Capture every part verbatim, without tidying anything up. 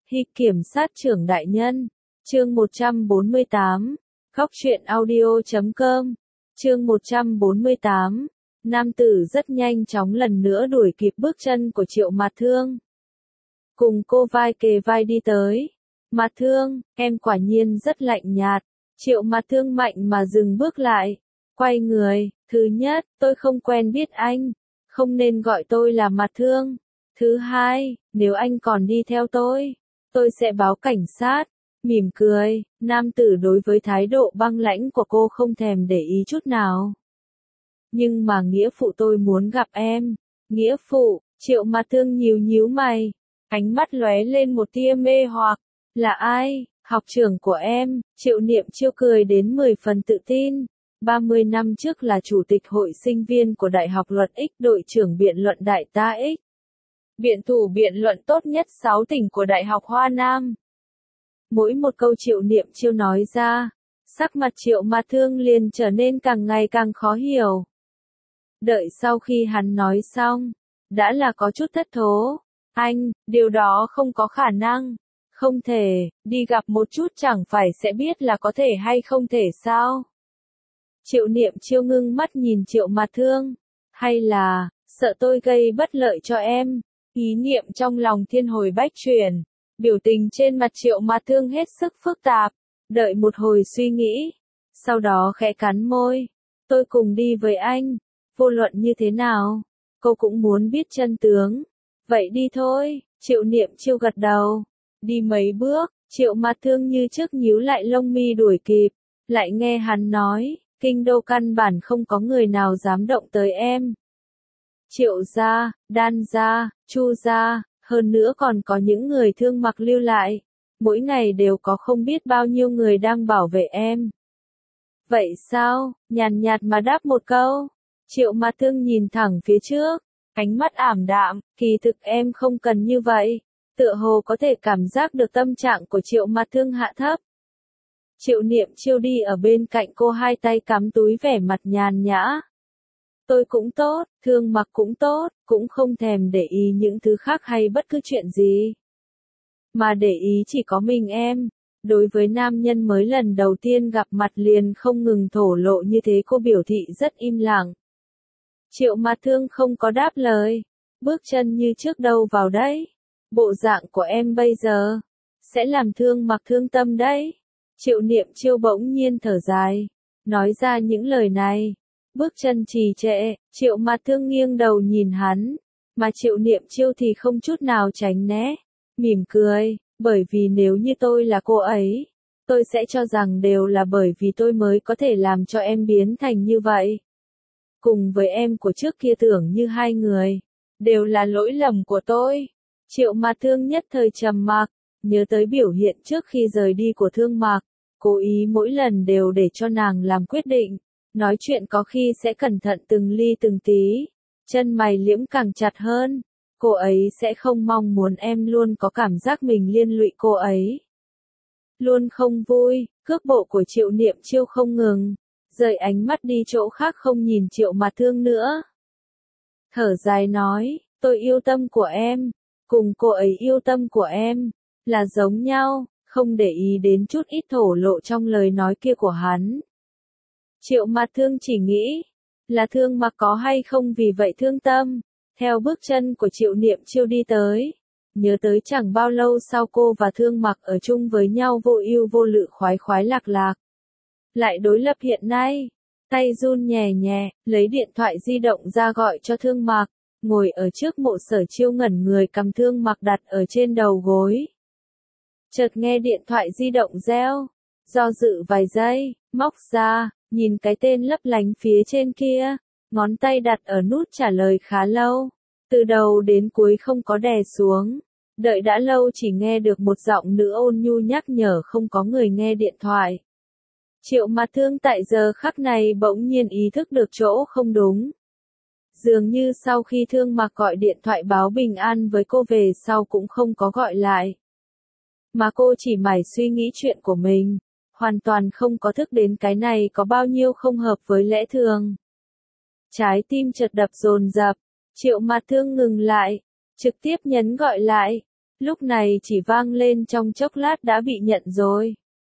Hi kiểm sát trưởng đại nhân. Chương một trăm bốn mươi tám. Góc truyện audio chấm com. Chương một trăm bốn mươi tám. Nam tử rất nhanh chóng lần nữa đuổi kịp bước chân của Triệu Mạt Thương. Cùng cô vai kề vai đi tới. Mạt Thương, em quả nhiên rất lạnh nhạt. Triệu Mạt Thương mạnh mà dừng bước lại. Quay người, thứ nhất, tôi không quen biết anh. Không nên gọi tôi là Mạt Thương. Thứ hai, nếu anh còn đi theo tôi, tôi sẽ báo cảnh sát. Mỉm cười, nam tử đối với thái độ băng lãnh của cô không thèm để ý chút nào. Nhưng mà nghĩa phụ tôi muốn gặp em. Nghĩa phụ, Triệu Mạt Thương nhíu nhíu mày. Ánh mắt lóe lên một tia mê hoặc. Là ai? Học trưởng của em. Triệu Niệm Chiêu cười đến mười phần tự tin. ba mươi năm trước là chủ tịch hội sinh viên của Đại học Luật X, đội trưởng biện luận Đại tá X. Biện thủ biện luận tốt nhất sáu tỉnh của Đại học Hoa Nam. Mỗi một câu Triệu Niệm Chiêu nói ra, sắc mặt Triệu Mạt Thương liền trở nên càng ngày càng khó hiểu. Đợi sau khi hắn nói xong, đã là có chút thất thố. Anh, điều đó không có khả năng. Không thể, đi gặp một chút chẳng phải sẽ biết là có thể hay không thể sao? Triệu Niệm Chiêu ngưng mắt nhìn Triệu Mạt Thương. Hay là, sợ tôi gây bất lợi cho em? Ý niệm trong lòng thiên hồi bách chuyển. Biểu tình trên mặt Triệu Mạt Thương hết sức phức tạp. Đợi một hồi suy nghĩ. Sau đó khẽ cắn môi. Tôi cùng đi với anh. Vô luận như thế nào? Cô cũng muốn biết chân tướng. Vậy đi thôi. Triệu Niệm Chiêu gật đầu. Đi mấy bước, Triệu Mạt Thương như trước nhíu lại lông mi đuổi kịp. Lại nghe hắn nói, kinh đô căn bản không có người nào dám động tới em. Triệu gia, Đan gia, Chu gia, hơn nữa còn có những người Thương Mặc lưu lại. Mỗi ngày đều có không biết bao nhiêu người đang bảo vệ em. Vậy sao? Nhàn nhạt mà đáp một câu. Triệu Mạt Thương nhìn thẳng phía trước, ánh mắt ảm đạm, kỳ thực em không cần như vậy. Tựa hồ có thể cảm giác được tâm trạng của Triệu Mạt Thương hạ thấp. Triệu Niệm Chiêu đi ở bên cạnh cô, hai tay cắm túi, vẻ mặt nhàn nhã. Tôi cũng tốt, Thương Mặc cũng tốt, cũng không thèm để ý những thứ khác hay bất cứ chuyện gì. Mà để ý chỉ có mình em. Đối với nam nhân mới lần đầu tiên gặp mặt liền không ngừng thổ lộ như thế, cô biểu thị rất im lặng. Triệu Mạt Thương không có đáp lời. Bước chân như trước đâu vào đấy. Bộ dạng của em bây giờ sẽ làm Thương Mặc thương tâm đấy. Triệu Niệm Chiêu bỗng nhiên thở dài, nói ra những lời này. Bước chân trì trệ, Triệu Mạt Thương nghiêng đầu nhìn hắn, mà Triệu Niệm Chiêu thì không chút nào tránh né, mỉm cười, bởi vì nếu như tôi là cô ấy, tôi sẽ cho rằng đều là bởi vì tôi mới có thể làm cho em biến thành như vậy. Cùng với em của trước kia tưởng như hai người, đều là lỗi lầm của tôi. Triệu Mạt Thương nhất thời trầm mặc, nhớ tới biểu hiện trước khi rời đi của Thương Mặc, cố ý mỗi lần đều để cho nàng làm quyết định, nói chuyện có khi sẽ cẩn thận từng ly từng tí, chân mày liễm càng chặt hơn, cô ấy sẽ không mong muốn em luôn có cảm giác mình liên lụy cô ấy. Luôn không vui, cước bộ của Triệu Niệm Chiêu không ngừng, rời ánh mắt đi chỗ khác không nhìn Triệu Mạt Thương nữa. Thở dài nói, tôi yêu tâm của em. Cùng cô ấy yêu tâm của em, là giống nhau, không để ý đến chút ít thổ lộ trong lời nói kia của hắn. Triệu Mạt Thương chỉ nghĩ, là Thương Mặc có hay không vì vậy thương tâm. Theo bước chân của Triệu Niệm Chiêu đi tới, nhớ tới chẳng bao lâu sau cô và Thương Mặc ở chung với nhau vô ưu vô lự, khoái khoái lạc lạc. Lại đối lập hiện nay, tay run nhẹ nhẹ, lấy điện thoại di động ra gọi cho Thương Mặc. Ngồi ở trước mộ Sở Chiêu ngẩn người cầm Thương Mặc đặt ở trên đầu gối. Chợt nghe điện thoại di động reo, do dự vài giây, móc ra, nhìn cái tên lấp lánh phía trên kia, ngón tay đặt ở nút trả lời khá lâu, từ đầu đến cuối không có đè xuống, đợi đã lâu chỉ nghe được một giọng nữ ôn nhu nhắc nhở không có người nghe điện thoại. Triệu Mạt Thương tại giờ khắc này bỗng nhiên ý thức được chỗ không đúng. Dường như sau khi Thương Mặc gọi điện thoại báo bình an với cô về sau cũng không có gọi lại. Mà cô chỉ mải suy nghĩ chuyện của mình, hoàn toàn không có thức đến cái này có bao nhiêu không hợp với lẽ thường. Trái tim chợt đập dồn dập, Triệu Mạt Thương ngừng lại, trực tiếp nhấn gọi lại. lúc này chỉ vang lên trong chốc lát đã bị nhận rồi.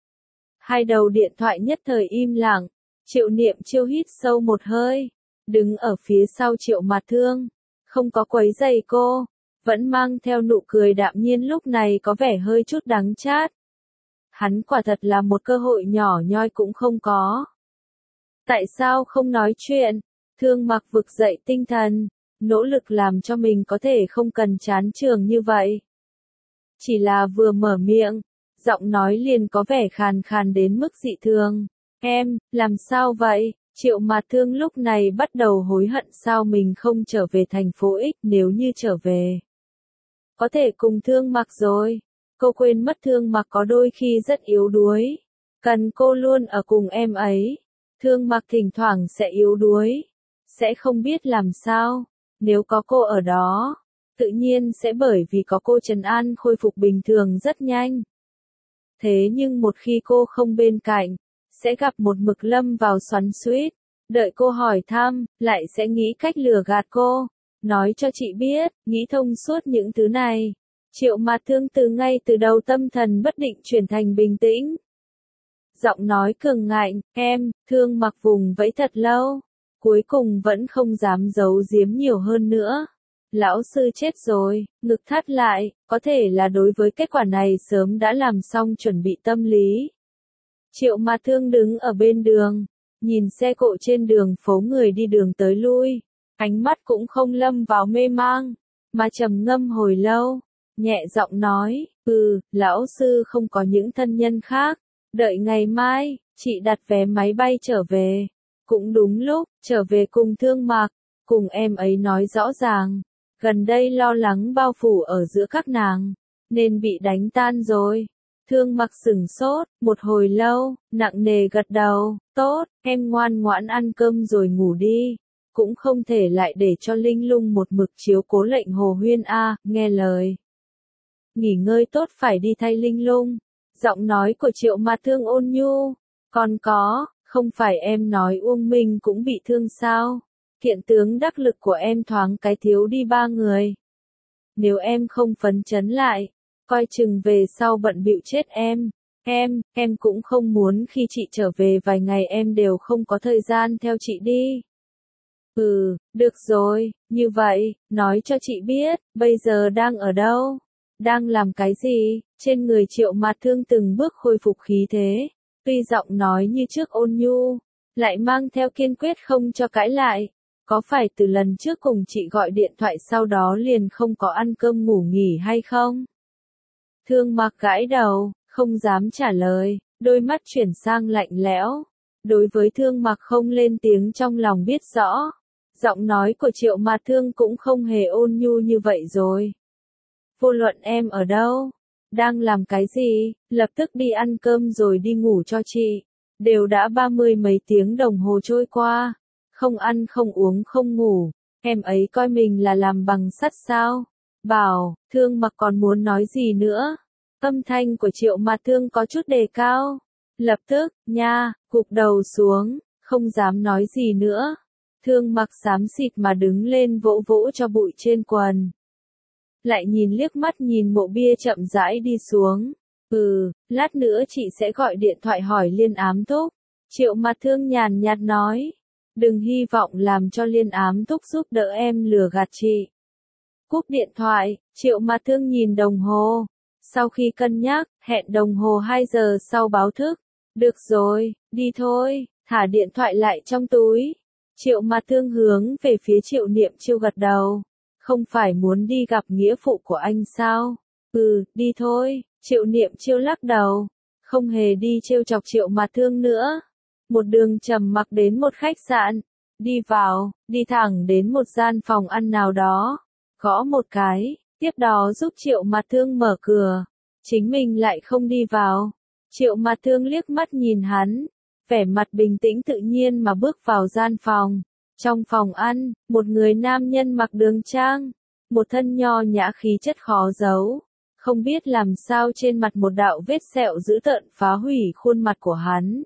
Hai đầu điện thoại nhất thời im lặng, Triệu Niệm Chiêu hít sâu một hơi, đứng ở phía sau Triệu Mạt Thương, không có quấy rầy cô, vẫn mang theo nụ cười đạm nhiên lúc này có vẻ hơi chút đắng chát. Hắn quả thật là một cơ hội nhỏ nhoi cũng không có. Tại sao không nói chuyện? Thương Mặc vực dậy tinh thần, nỗ lực làm cho mình có thể không cần chán trường như vậy. Chỉ là vừa mở miệng, giọng nói liền có vẻ khàn khàn đến mức dị thường. Em, làm sao vậy? Triệu Mạt Thương lúc này bắt đầu hối hận sao mình không trở về thành phố X, nếu như trở về. Có thể cùng Thương Mặc rồi. Cô quên mất Thương Mặc có đôi khi rất yếu đuối. Cần cô luôn ở cùng em ấy. Thương Mặc thỉnh thoảng sẽ yếu đuối. Sẽ không biết làm sao. Nếu có cô ở đó, tự nhiên sẽ bởi vì có cô trấn an khôi phục bình thường rất nhanh. Thế nhưng một khi cô không bên cạnh, sẽ gặp một mực lâm vào xoắn xuýt, đợi cô hỏi thăm, lại sẽ nghĩ cách lừa gạt cô, nói cho chị biết, nghĩ thông suốt những thứ này. Triệu Mạt Thương từ ngay từ đầu tâm thần bất định chuyển thành bình tĩnh. Giọng nói cường ngạnh, em, Thương Mặc vùng vẫy thật lâu, cuối cùng vẫn không dám giấu giếm nhiều hơn nữa. Lão sư chết rồi, ngực thắt lại, có thể là đối với kết quả này sớm đã làm xong chuẩn bị tâm lý. Triệu Mạt Thương đứng ở bên đường, nhìn xe cộ trên đường phố người đi đường tới lui, ánh mắt cũng không lâm vào mê mang, mà trầm ngâm hồi lâu, nhẹ giọng nói, ừ, lão sư không có những thân nhân khác, đợi ngày mai, chị đặt vé máy bay trở về, cũng đúng lúc, trở về cùng Thương Mặc, cùng em ấy nói rõ ràng, gần đây lo lắng bao phủ ở giữa các nàng, nên bị đánh tan rồi. Thương Mặc sửng sốt, một hồi lâu, nặng nề gật đầu, tốt, em ngoan ngoãn ăn cơm rồi ngủ đi, cũng không thể lại để cho Linh Lung một mực chiếu cố lệnh Hồ Huyên a, nghe lời. Nghỉ ngơi tốt phải đi thay Linh Lung, giọng nói của Triệu Mạt Thương ôn nhu, còn có, không phải em nói Uông Minh cũng bị thương sao, kiện tướng đắc lực của em thoáng cái thiếu đi ba người. Nếu em không phấn chấn lại, coi chừng về sau bận bịu chết em, em, em cũng không muốn khi chị trở về vài ngày em đều không có thời gian theo chị đi. Ừ, được rồi, như vậy, nói cho chị biết, bây giờ đang ở đâu, đang làm cái gì, trên người Triệu Mạt Thương từng bước khôi phục khí thế, tuy giọng nói như trước ôn nhu, lại mang theo kiên quyết không cho cãi lại. Có phải từ lần trước cùng chị gọi điện thoại sau đó liền không có ăn cơm ngủ nghỉ hay không? Thương Mặc gãi đầu, không dám trả lời, đôi mắt chuyển sang lạnh lẽo. Đối với Thương Mặc không lên tiếng trong lòng biết rõ. Giọng nói của Triệu Mạt Thương cũng không hề ôn nhu như vậy rồi. Vô luận em ở đâu, đang làm cái gì, lập tức đi ăn cơm rồi đi ngủ cho chị. Đều đã ba mươi mấy tiếng đồng hồ trôi qua. Không ăn không uống không ngủ, em ấy coi mình là làm bằng sắt sao? Bảo, Thương Mặc còn muốn nói gì nữa? Âm thanh của Triệu Mạt Thương có chút đề cao. Lập tức, nha, gục đầu xuống, không dám nói gì nữa. Thương Mặc xám xịt mà đứng lên vỗ vỗ cho bụi trên quần. Lại nhìn liếc mắt nhìn Mộ Bia chậm rãi đi xuống. Ừ, lát nữa chị sẽ gọi điện thoại hỏi Liên Ám Thúc. Triệu Mạt Thương nhàn nhạt nói. Đừng hy vọng làm cho Liên Ám Thúc giúp đỡ em lừa gạt chị. Cúp điện thoại, Triệu Mạt Thương nhìn đồng hồ. Sau khi cân nhắc, hẹn đồng hồ hai giờ sau báo thức. Được rồi, đi thôi, thả điện thoại lại trong túi. Triệu Mạt Thương hướng về phía Triệu Niệm Chiêu gật đầu. Không phải muốn đi gặp nghĩa phụ của anh sao? Ừ, đi thôi, Triệu Niệm Chiêu lắc đầu. Không hề đi trêu chọc Triệu Mạt Thương nữa. Một đường trầm mặc đến một khách sạn, đi vào, đi thẳng đến một gian phòng ăn nào đó, gõ một cái, tiếp đó giúp Triệu Mạt Thương mở cửa, chính mình lại không đi vào. Triệu Mạt Thương liếc mắt nhìn hắn, vẻ mặt bình tĩnh tự nhiên mà bước vào gian phòng. Trong phòng ăn, một người nam nhân mặc đường trang, một thân nho nhã khí chất khó giấu, không biết làm sao trên mặt một đạo vết sẹo dữ tợn phá hủy khuôn mặt của hắn.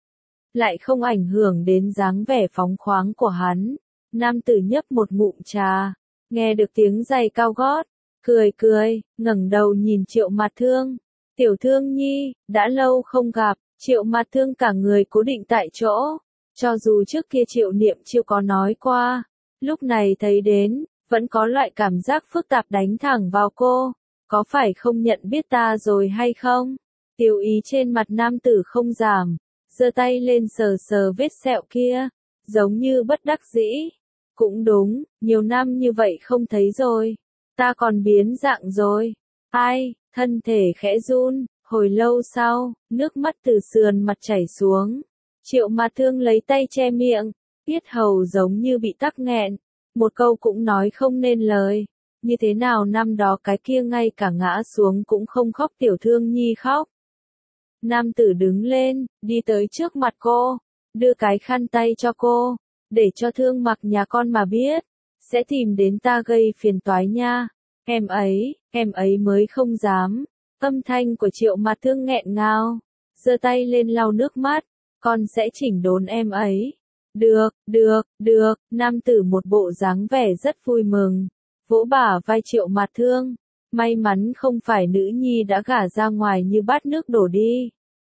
Lại không ảnh hưởng đến dáng vẻ phóng khoáng của hắn. Nam tử nhấp một ngụm trà, nghe được tiếng giày cao gót, cười cười, ngẩng đầu nhìn Triệu Mạt Thương. Tiểu Thương Nhi, đã lâu không gặp, Triệu Mạt Thương cả người cố định tại chỗ. Cho dù trước kia Triệu Niệm chưa có nói qua, lúc này thấy đến, vẫn có loại cảm giác phức tạp đánh thẳng vào cô. Có phải không nhận biết ta rồi hay không? Tiêu ý trên mặt nam tử không giảm, giơ tay lên sờ sờ vết sẹo kia, giống như bất đắc dĩ. Cũng đúng, nhiều năm như vậy không thấy rồi, ta còn biến dạng rồi. Ai, thân thể khẽ run, hồi lâu sau, nước mắt từ sườn mặt chảy xuống. Triệu Mạt Thương lấy tay che miệng, yết hầu giống như bị tắc nghẹn, một câu cũng nói không nên lời. Như thế nào năm đó cái kia ngay cả ngã xuống cũng không khóc Tiểu Thương Nhi khóc. Nam tử đứng lên, đi tới trước mặt cô, đưa cái khăn tay cho cô, để cho Thương Mặc nhà con mà biết, sẽ tìm đến ta gây phiền toái nha. Em ấy, em ấy mới không dám. Âm thanh của Triệu Mạt Thương nghẹn ngào, giơ tay lên lau nước mắt, con sẽ chỉnh đốn em ấy. Được, được, được, nam tử một bộ dáng vẻ rất vui mừng, vỗ bả vai Triệu Mạt Thương. May mắn không phải nữ nhi đã gả ra ngoài như bát nước đổ đi.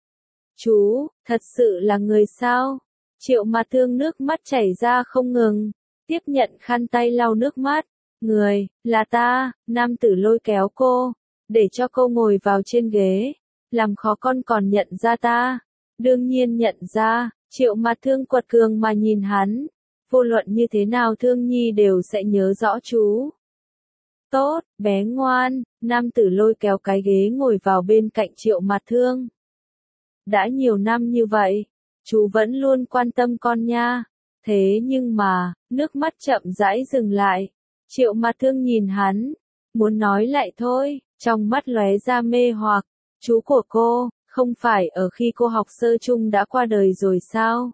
Chú, thật sự là người sao? Triệu Mạt Thương nước mắt chảy ra không ngừng, tiếp nhận khăn tay lau nước mắt. Người, là ta, nam tử lôi kéo cô, để cho cô ngồi vào trên ghế, làm khó con còn nhận ra ta. Đương nhiên nhận ra, Triệu Mạt Thương quật cường mà nhìn hắn, vô luận như thế nào Thương Nhi đều sẽ nhớ rõ chú. Tốt, bé ngoan, nam tử lôi kéo cái ghế ngồi vào bên cạnh Triệu Mạt Thương. Đã nhiều năm như vậy, chú vẫn luôn quan tâm con nha. Thế nhưng mà, nước mắt chậm rãi dừng lại. Triệu Mạt Thương nhìn hắn, muốn nói lại thôi, trong mắt lóe ra mê hoặc. Chú của cô, không phải ở khi cô học sơ chung đã qua đời rồi sao?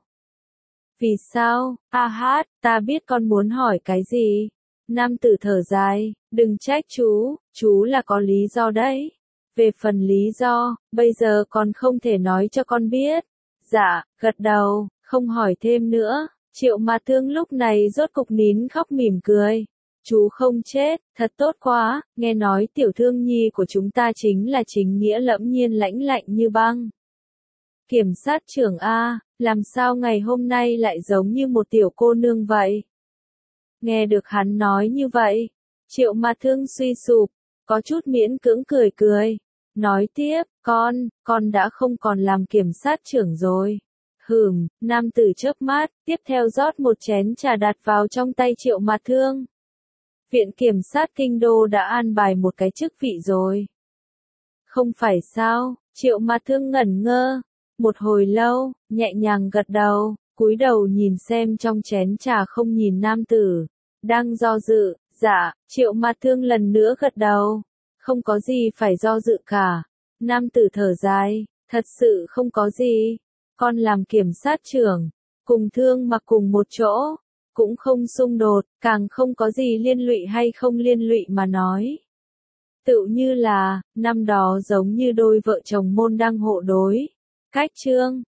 Vì sao? A hát, ta biết con muốn hỏi cái gì. Nam tử thở dài, đừng trách chú, chú là có lý do đấy. Về phần lý do, bây giờ còn không thể nói cho con biết. Dạ, gật đầu, không hỏi thêm nữa. Triệu Mạt Thương lúc này rốt cục nín khóc mỉm cười. Chú không chết, thật tốt quá, nghe nói Tiểu Thương Nhi của chúng ta chính là chính nghĩa lẫm nhiên lãnh lạnh như băng. Kiểm sát trưởng A, làm sao ngày hôm nay lại giống như một tiểu cô nương vậy? Nghe được hắn nói như vậy, Triệu Mạt Thương suy sụp, có chút miễn cưỡng cười cười. Nói tiếp, con, con đã không còn làm kiểm sát trưởng rồi. Hừm, nam tử chớp mắt, tiếp theo rót một chén trà đặt vào trong tay Triệu Mạt Thương. Viện Kiểm sát Kinh Đô đã an bài một cái chức vị rồi. Không phải sao, Triệu Mạt Thương ngẩn ngơ, một hồi lâu, nhẹ nhàng gật đầu, cúi đầu nhìn xem trong chén trà không nhìn nam tử, đang do dự. Dạ, Triệu Mạt Thương lần nữa gật đầu, không có gì phải do dự cả. Nam tử thở dài, thật sự không có gì, con làm kiểm sát trưởng, cùng Thương Mặc cùng một chỗ, cũng không xung đột, càng không có gì liên lụy hay không liên lụy mà nói. Tựu như là, năm đó giống như đôi vợ chồng môn đăng hộ đối. Cách chương